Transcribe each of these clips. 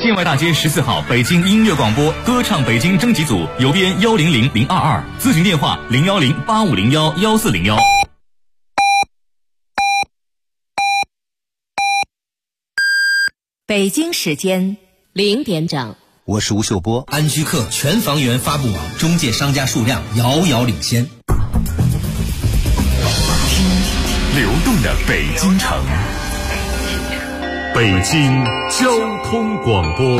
建外大街14号北京音乐广播歌唱北京征集组，邮编100022，咨询电话01085011401。 北京时间0点整， 我是吴秀波。 安居客全房源发布网中介商家数量遥遥领先。 听流动的北京城，北京交通广播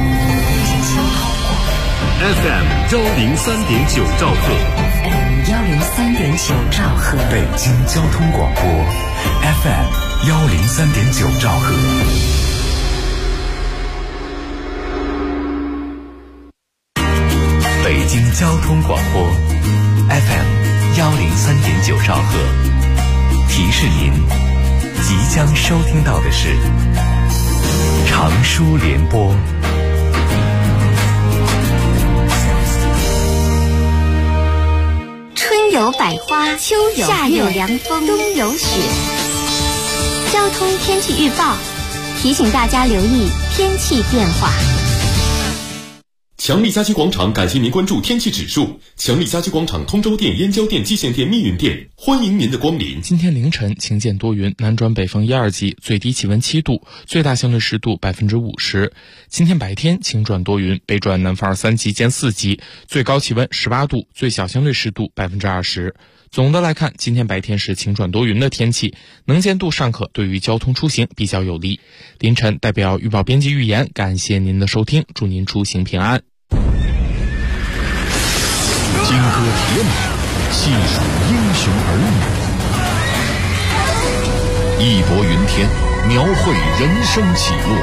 FM 103.9兆赫 103.9兆赫， 北京交通广播 FM 103.9兆赫。北京交通广播 FM 103.9兆赫，提示您即将收听到的是长舒联播。 春有百花，秋有夏有凉风，冬有雪。交通天气预报提醒大家留意天气变化。 强力家居广场感谢您关注天气指数。强力家居广场通州店、燕郊店、蓟县店、密云店，欢迎您的光临。 今天凌晨晴见多云，南转北风1、2级，最低气温7度，最大相对湿度50%。今天白天晴转多云，北转南风2、3级见4级，最高气温18度，最小相对湿度20%。总的来看，今天白天是晴转多云的天气，能见度尚可，对于交通出行比较有利。凌晨代表预报编辑预言，感谢您的收听，祝您出行平安。 金戈铁马，细数英雄儿女，义薄云天，描绘人生起落，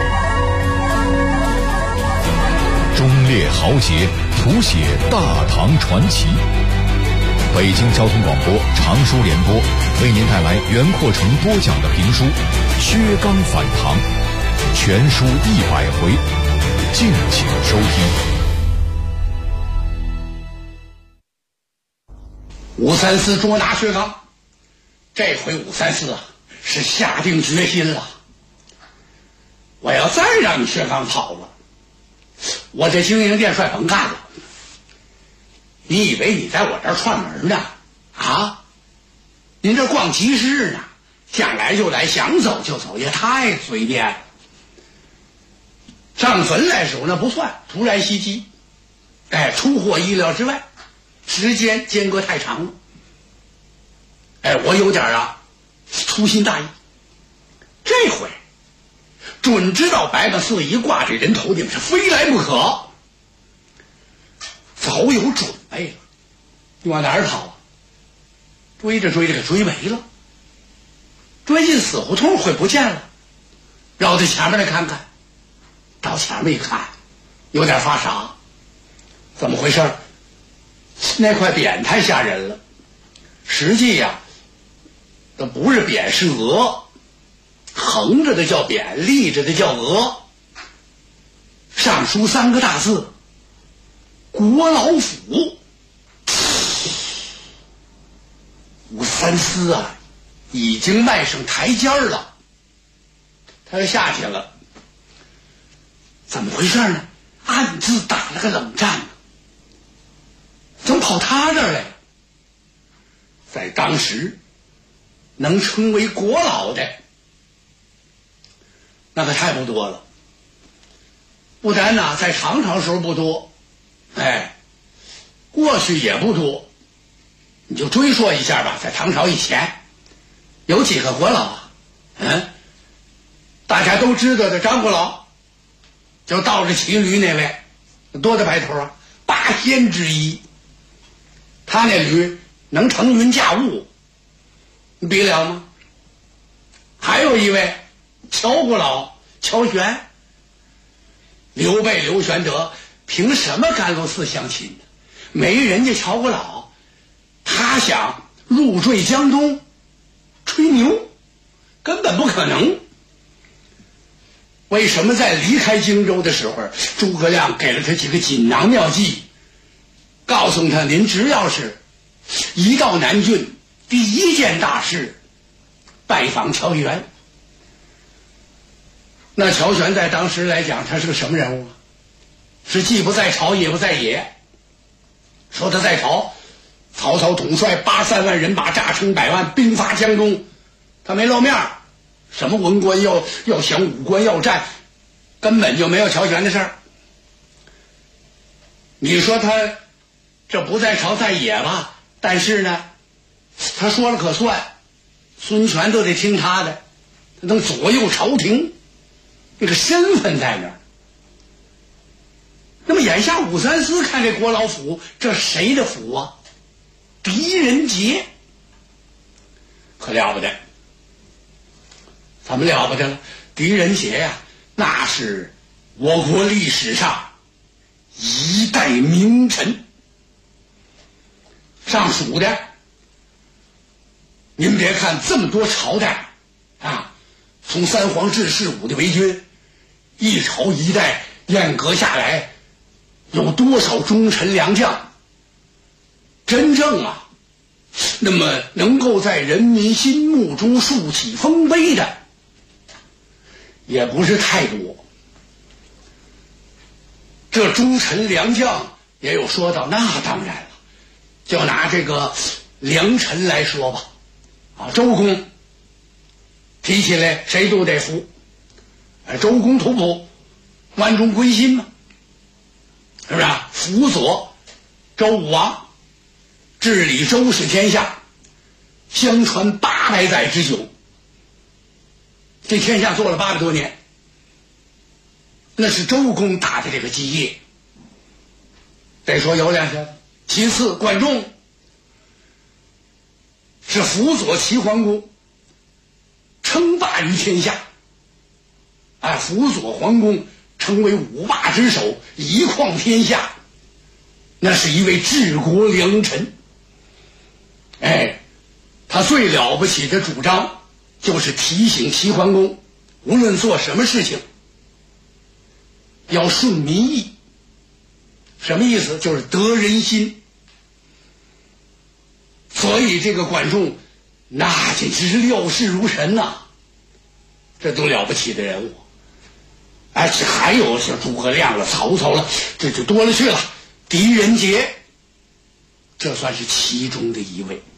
忠烈豪杰，谱写大唐传奇。北京交通广播长舒联播为您带来袁阔成播讲的评书《薛刚反唐》，全书100回，敬请收听。 武三思捉拿薛刚，这回武三思啊是下定决心了。我要再让你薛刚跑了，我这经营店帅甭干了。你以为你在我这儿串门呢？啊，您这逛集市呢，想来就来，想走就走，也太随便了。上坟来时候那不算，突然袭击，出乎意料之外。时间间隔太长了，我有点粗心大意。这回准知道白马寺一挂这人头顶是非来不可，早有准备了。你往哪儿跑啊？追着追着给追没了，追进死胡同会不见了。绕到前面来看看，到前面一看，有点发傻，怎么回事？那块匾太吓人了，实际呀，这不是匾，是鹅，横着的叫匾，立着的叫鹅，上书3个大字：国老府。武三思啊，已经迈上台阶了，他要下去了。怎么回事呢？暗自打了个冷战。怎么跑他这儿来了？在当时能称为国老的那可太不多了，不单在唐朝时候不多，过去也不多。你就追溯一下吧，在唐朝以前有几个国老啊？大家都知道的张国老，就倒着骑驴那位，多大白头啊，8仙之一。他那驴能腾云驾雾，你比了吗？还有一位乔国老，乔玄，刘备刘玄德凭什么甘露寺相亲呢？没人家乔国老，他想入赘江东，吹牛，根本不可能。为什么在离开荆州的时候，诸葛亮给了他几个锦囊妙计，告诉他，您只要是一到南郡，第一件大事拜访乔玄。 那乔玄在当时来讲，他是个什么人物啊？是既不在朝也不在野。说他在朝，曹操统帅83万人马，诈称100万，兵发江东，他没露面。什么文官要降，武官要战，根本就没有乔玄的事儿。你说他这不在朝在野吧？但是呢，他说了可算，孙权都得听他的，他能左右朝廷，那个身份在那儿。那么眼下武三思看这国老府，这谁的府啊？狄仁杰，可了不得，怎么了不得了？狄仁杰呀，那是我国历史上一代名臣。上蜀的，您别看这么多朝代啊，从三皇治世五帝为君，一朝一代沿革下来，有多少忠臣良将？真正啊，那么能够在人民心目中竖起丰碑的，也不是太多。这忠臣良将也有说到，那当然了，就拿这个良臣来说吧，啊，周公提起来谁都得服，周公吐哺，万众归心嘛，是不是啊？辅佐周武王，治理周氏天下，相传800载之久，这天下做了800多年，那是周公打的这个基业。再说有两下，其次管仲是辅佐齐桓公，称霸于天下，辅佐桓公成为五霸之首，一匡天下，那是一位治国良臣。他最了不起的主张就是提醒齐桓公，无论做什么事情要顺民意。什么意思？就是得人心。所以这个管仲那简直是料事如神呐，这都了不起的人物。这还有像诸葛亮了、曹操了，这就多了去了。狄仁杰这算是其中的一位。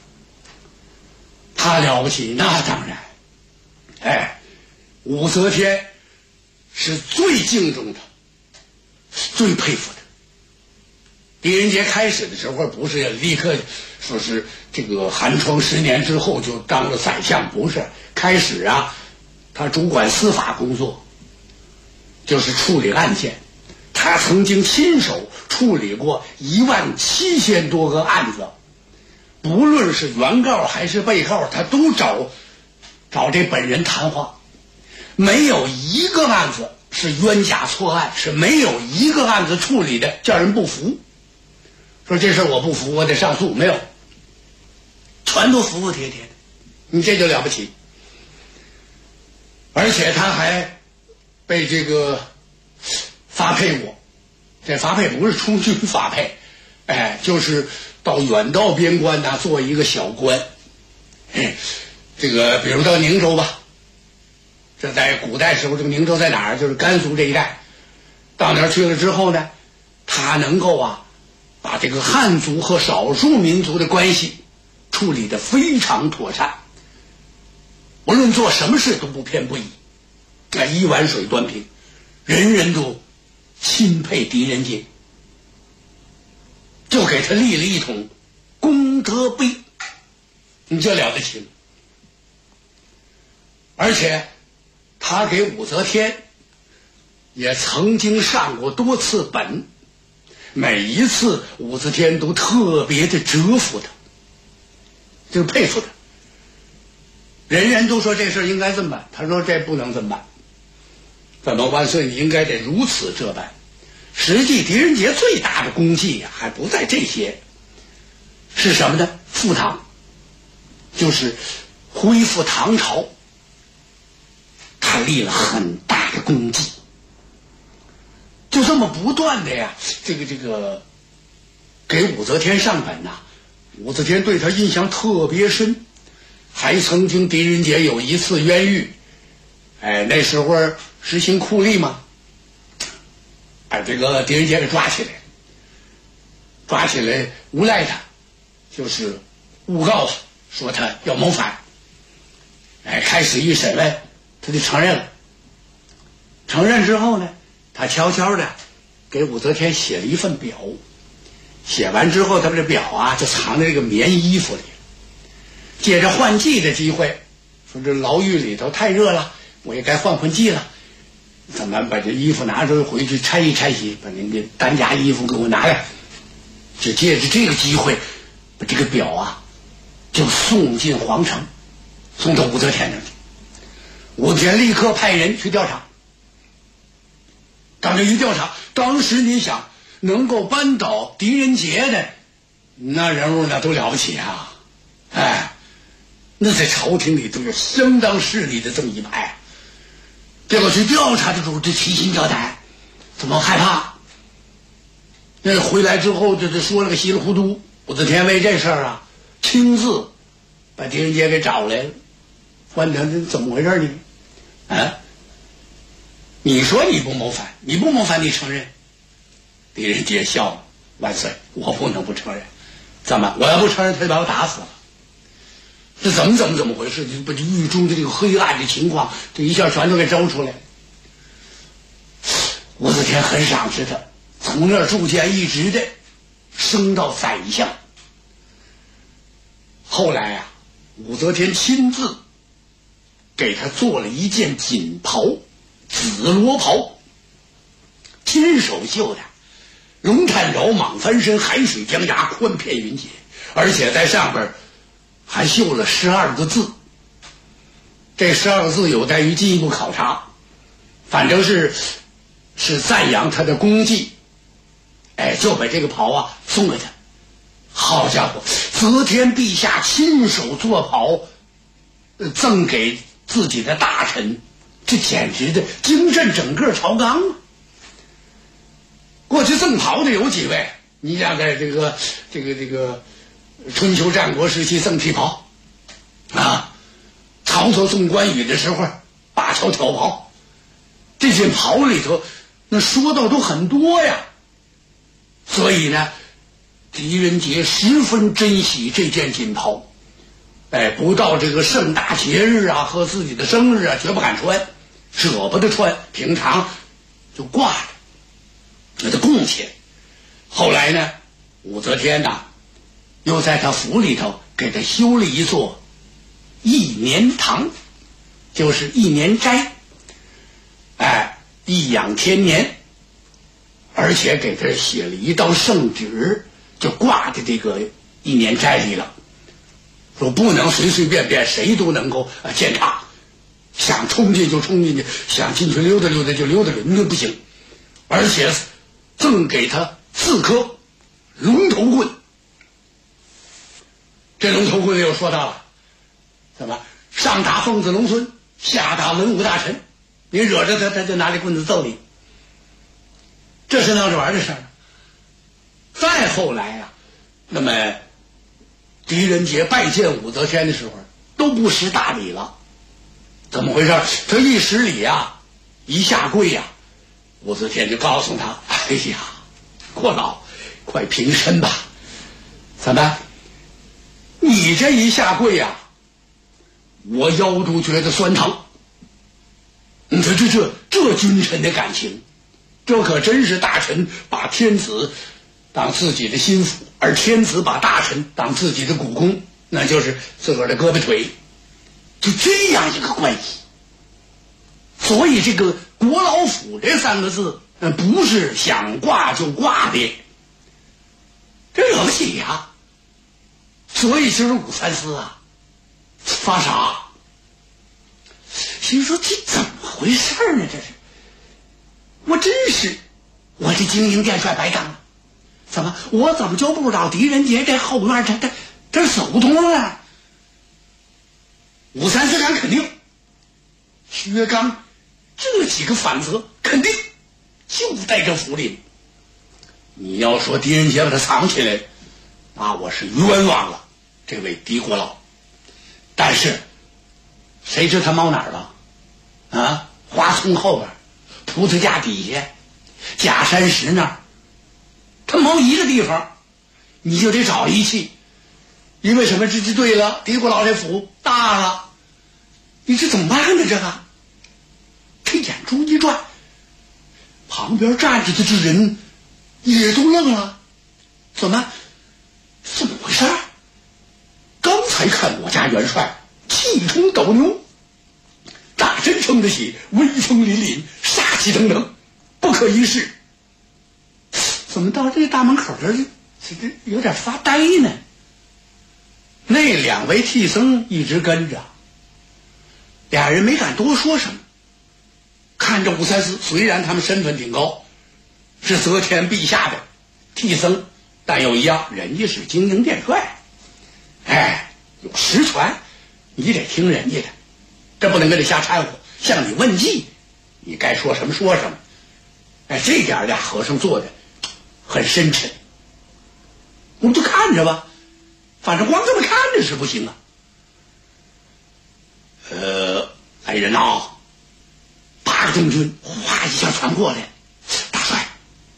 他了不起，那当然。武则天是最敬重的，最佩服的。狄仁杰开始的时候不是立刻说是这个寒窗10年之后就当了宰相，不是。开始啊，他主管司法工作，就是处理案件。他曾经亲手处理过17000多个案子，不论是原告还是被告，他都找这本人谈话，没有一个案子是冤假错案，是没有一个案子处理的叫人不服，说这事我不服，我得上诉，没有，全都服服帖帖的。你这就了不起。而且他还被这个发配过，这发配不是充军发配，就是到远道边关呐，做一个小官。这个比如到宁州吧，这在古代时候，这个宁州在哪儿？就是甘肃这一带。到那儿去了之后呢，他能够把这个汉族和少数民族的关系处理得非常妥善，无论做什么事都不偏不倚，一碗水端平，人人都钦佩狄仁杰，就给他立了一统功德碑，你这了得起了。而且他给武则天也曾经上过多次本，每一次武则天都特别的折服他，就是佩服他。人人都说这事应该这么办，他说这不能这么办，怎么万岁你应该得如此这般。实际狄仁杰最大的功绩还不在这些，是什么呢？复唐，就是恢复唐朝，他立了很大的功绩。就这么不断的这个给武则天上本武则天对他印象特别深，还曾经狄仁杰有一次冤狱，那时候实行酷吏嘛，把这个狄仁杰给抓起来，诬赖他，就是诬告他，说他要谋反。开始一审问，他就承认了。承认之后呢，他悄悄的给武则天写了一份表，写完之后，他把这表啊就藏在这个棉衣服里，借着换季的机会，说这牢狱里头太热了，我也该换季了，咱们把这衣服拿出回去拆一拆洗，把那个单家衣服给我拿来，就借着这个机会，把这个表啊就送进皇城，送到武则天那里。武则天立刻派人去调查。当这一调查，当时你想能够扳倒狄仁杰的那人物那都了不起啊！那在朝廷里都是相当势力的这么一派。结果去调查的时候，这提心吊胆，怎么害怕？那回来之后，这说了个稀里糊涂。武则天为这事儿啊，亲自把狄仁杰给找来了，问他这怎么回事呢？你说你不谋反，你承认？狄仁杰笑了，万岁，我不能不承认。怎么？我要不承认，他就把我打死了。这怎么回事？就把这狱中的这个黑暗的情况，这一下全都给招出来了。武则天很赏识他，从那儿逐渐一直的升到宰相。后来啊，武则天亲自给他做了一件锦袍，紫罗袍，亲手绣的，龙探爪，蟒翻身，海水江崖，宽片云锦，而且在上边还绣了12个字。这12个字有待于进一步考察，反正是赞扬他的功绩。就把这个袍啊送给他。好家伙，则天陛下亲手做袍，赠给自己的大臣，这简直的惊震整个朝纲啊！过去赠袍的有几位？你想在这个春秋战国时期赠旗袍啊，曹操送关羽的时候灞桥挑袍，这件袍里头那说到都很多呀。所以呢，狄仁杰十分珍惜这件锦袍，不到这个盛大节日啊和自己的生日啊绝不敢穿，舍不得穿，平常就挂着给他供起来。后来呢，武则天又在他府里头给他修了一座一年堂，就是一年斋，颐养天年，而且给他写了一道圣旨，就挂在这个一年斋里了，说不能随随便便谁都能够践踏，想冲进就冲进去，想进去溜达溜达就溜达溜达，那不行。而且赠给他4颗龙头棍。这龙头棍又说到了，怎么上打凤子龙孙，下打文武大臣，你惹着他，他就拿这棍子揍你。这是闹着玩的事儿。再后来啊，那么狄仁杰拜见武则天的时候都不识大礼了。怎么回事？他一施礼啊，一下跪呀，武则天就告诉他：哎呀，郭老，快平身吧。怎么？你这一下跪呀，我腰都觉得酸疼。你说这君臣的感情，这可真是大臣把天子当自己的心腹，而天子把大臣当自己的股肱，那就是自个儿的胳膊腿，就这样一个关系。所以这个国老府这3个字，不是想挂就挂的，这了不起呀！所以今儿武三思啊发傻，心说这怎么回事呢？这是我这经营殿帅白干了。怎么我怎么就不知道狄仁杰这后院这走不通了？武三思敢肯定，薛刚这几个反则肯定就在这府里。你要说狄仁杰把他藏起来，那我是冤枉了这位狄国老。但是谁知他猫哪儿了啊？花丛后边葡萄架底下假山石那儿，他某一个地方你就得找一气，因为什么？这对了，狄国老爷府大了，你这怎么办呢？这个他眼珠一转，旁边站着的这人也都愣了，怎么回事？刚才看我家元帅气冲斗牛，大真称得起威风凛凛，杀气腾腾，不可一世。怎么到这个大门口这有点发呆呢？那两位替僧一直跟着，俩人没敢多说什么。看着武三思，虽然他们身份挺高，是则天陛下的替僧，但又一样，人家是金陵殿帅，有实权，你得听人家的，这不能跟他瞎掺和。向你问计，你该说什么说什么。这点俩和尚做的很深沉，我们就看着吧，反正光这么看着是不行啊。来人呐，8个中军哗一下传过来，大帅，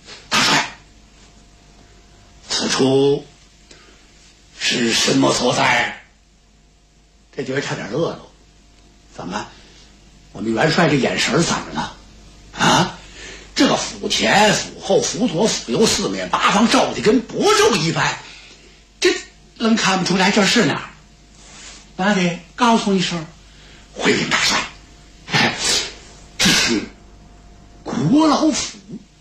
此处是什么所在？这觉得差点乐了。怎么？我们元帅这眼神怎么了？啊？这个府前、府后、府左、府右四面八方照的跟薄昼一般，这能看不出来这是哪儿？那得告诉一声，回禀大帅，这是国老府。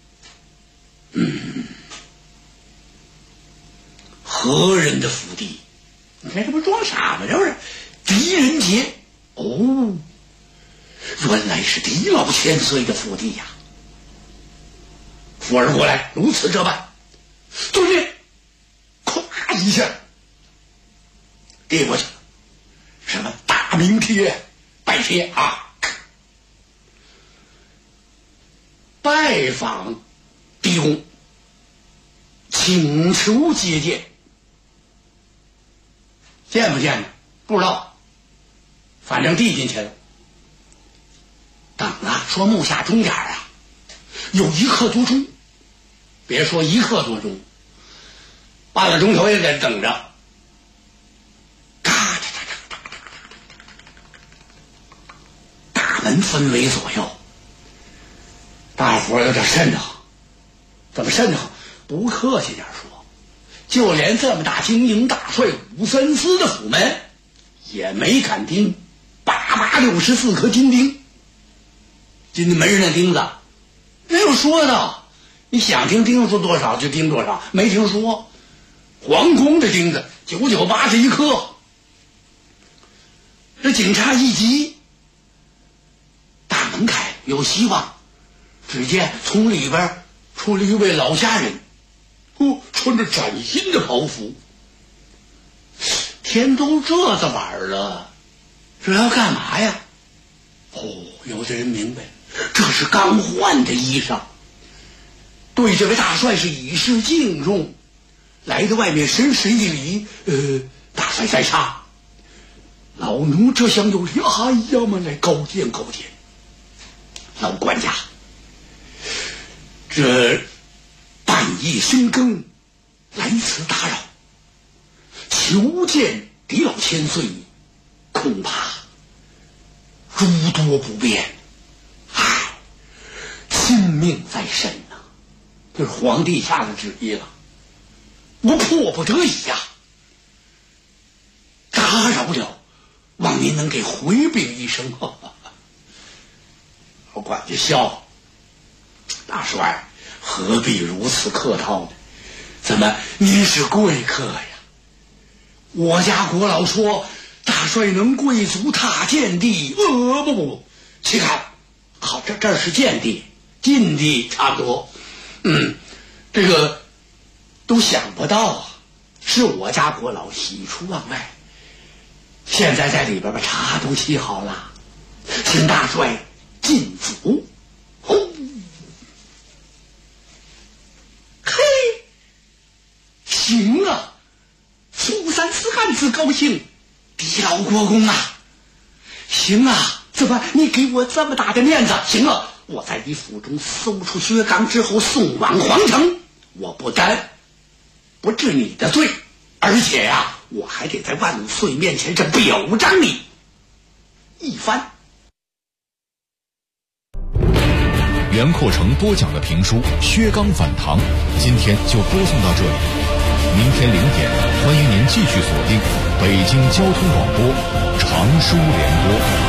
何人的府邸？你看这不装傻吗？这不是狄仁杰哦，原来是狄老千岁的府邸呀！扶儿过来，如此这般，对面，咵一下递过去了，什么大名帖、拜帖啊！拜访狄公，请求接见。见不见呢？不知道，反正递进去了。等啊，说木下钟点啊，有1刻多钟，别说1刻多钟，半个钟头也得等着。咔嚓嚓嚓，大门分为左右，大伙有点瘆得慌。怎么瘆得慌？不客气点说，就连这么大精英大帅武三思的府门也没敢钉8864颗金钉。金门上的钉子没有说的，你想钉出多少就钉多少，没听说。皇宫的钉子9981颗。这警察一急，大门开，有希望。只见从里边出了一位老家人，穿着崭新的袍服。天都这的晚了，这要干嘛呀？有的人明白，这是刚换的衣裳，对这位大帅是以示敬重，来到外面深施一礼。大帅在上，老奴这厢有礼，哎呀嘛，来高见高见。老管家，这半夜深更来此打扰，求见狄老千岁，恐怕诸多不便。亲命在身呐，这是皇帝下的旨意了，我迫不得已呀。打扰了，望您能给回禀一声。老管家笑，大帅何必如此客套呢？怎么您是贵客呀？我家国老说大帅能贵族踏见地，不，且看，好，这是见地。近地差不多，这个都想不到啊！是我家国老喜出望外，现在在里边把茶都沏好了，请大帅进府。嘿，行啊！苏三思暗自高兴，狄老国公啊，行啊！怎么你给我这么大的面子？行了。 我在你府中搜出薛刚之后送往皇城，我不但不治你的罪，而且呀，我还得在万岁面前是表彰你一番。 袁阔成播讲的评书《薛刚反唐》，今天就播送到这里。明天0点，欢迎您继续锁定北京交通广播长书联播。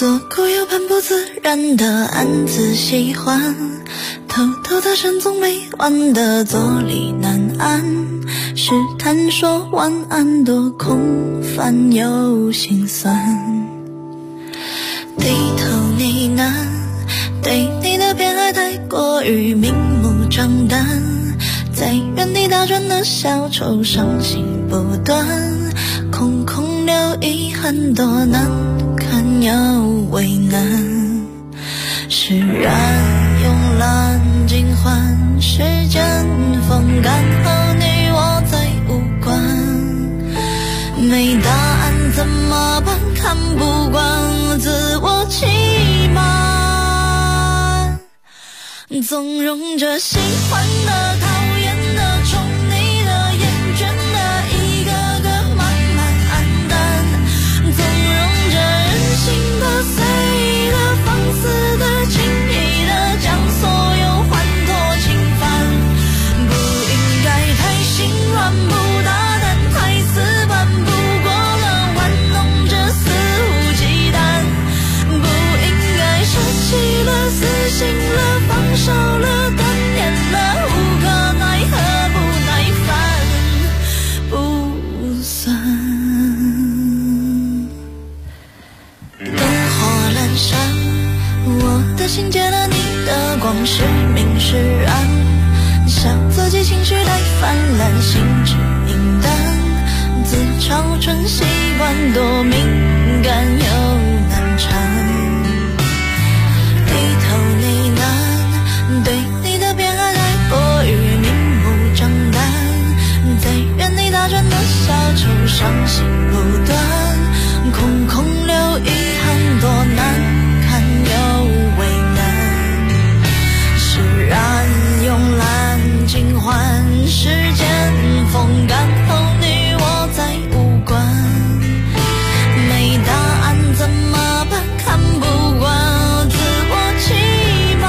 做过又很不自然的暗自喜欢，偷偷的神总没完的坐立难安，试探说晚安多空泛又心酸，低头呢喃，对你的偏爱太过于明目张胆，在原地打转的小丑伤心不断，空空留遗憾多难堪又为难，释然用蓝尽换时间风干后你我再无关，没答案怎么办，看不惯自我欺瞒，纵容着喜欢的讨厌的宠你的厌倦的一个个慢慢黯淡，纵容着任性的随意的放肆的轻易的将所有欢脱侵犯，不应该太心软不大胆太死板，不过了玩弄着肆无忌惮，不应该舍弃了死心了放手了断念了无可奈何不耐烦不算，灯火阑珊，我的心借了你的光是明是暗，笑自己情绪太泛滥心智明淡，自嘲纯习惯多敏感又难缠，低头呢喃，对你的偏爱太过于明目张胆，在原地打转的小丑伤心不断，空空留遗憾多难堪又为难，释然用蓝尽换时间风干后你我再无关，没答案怎么办，看不惯自我欺瞒，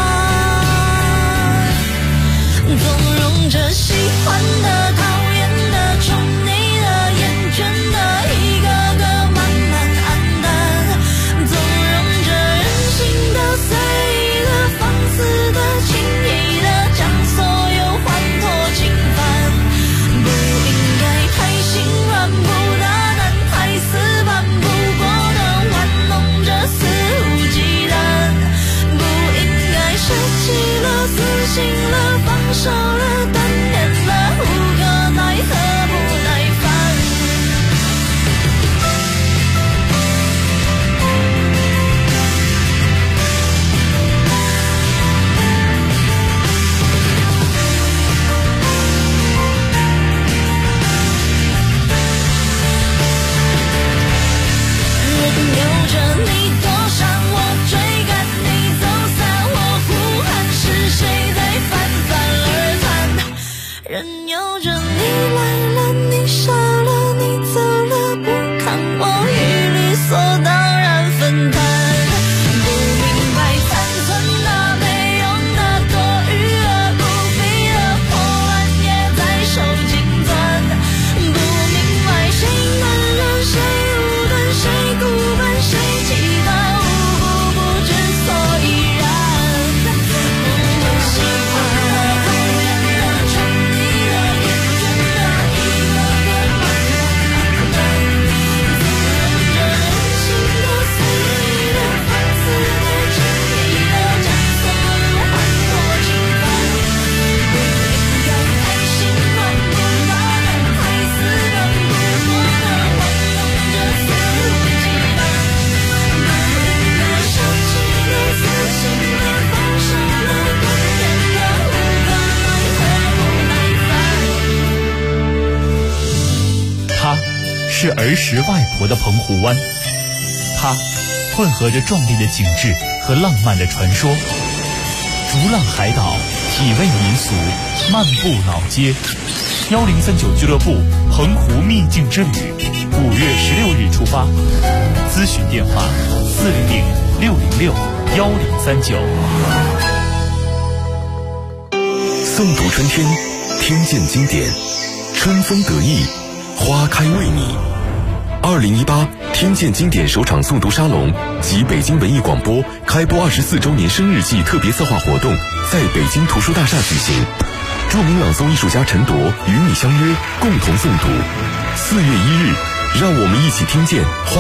纵容着喜欢的讨厌的宠你的厌倦的一个个慢慢黯淡，纵容着任性的随意的放肆的轻易的将所有欢脱侵犯，不应该太心软不大胆太死板，不过的玩弄着肆无忌惮，不应该舍弃了死心了放手了断念了无可奈何不耐烦，任由着你躲闪我追赶你走散，我呼喊是谁在反反而谈，任由着你来了你傻了你走了不看我与理所当然分担，不明白残存的没用的多余而不必的破烂也在手紧攥，不明白谁暖了谁无端谁孤单谁期待无故不知所以然，喜欢的讨厌的宠你的厌倦的一个个慢慢黯淡，纵容着任性的随意的放肆的轻易的将所有欢脱侵犯，不应该太心软不大胆太死板，不过的玩弄着肆无忌惮，不应该舍弃了死心了放手了断念了无可奈何不耐烦。 它是儿时外婆的澎湖湾，它混合着壮丽的景致和浪漫的传说，逐浪海岛，体味民俗，漫步老街。1039俱乐部澎湖秘境之旅，5月16日出发，咨询电话400-606-1039。 诵读春天，听见经典，春风得意，花开为你。2018 听见经典首场诵读沙龙及北京文艺广播开播24周年生日季特别策划活动在北京图书大厦举行，著名朗诵艺术家陈铎与你相约，共同诵读。4月1日，让我们一起听见花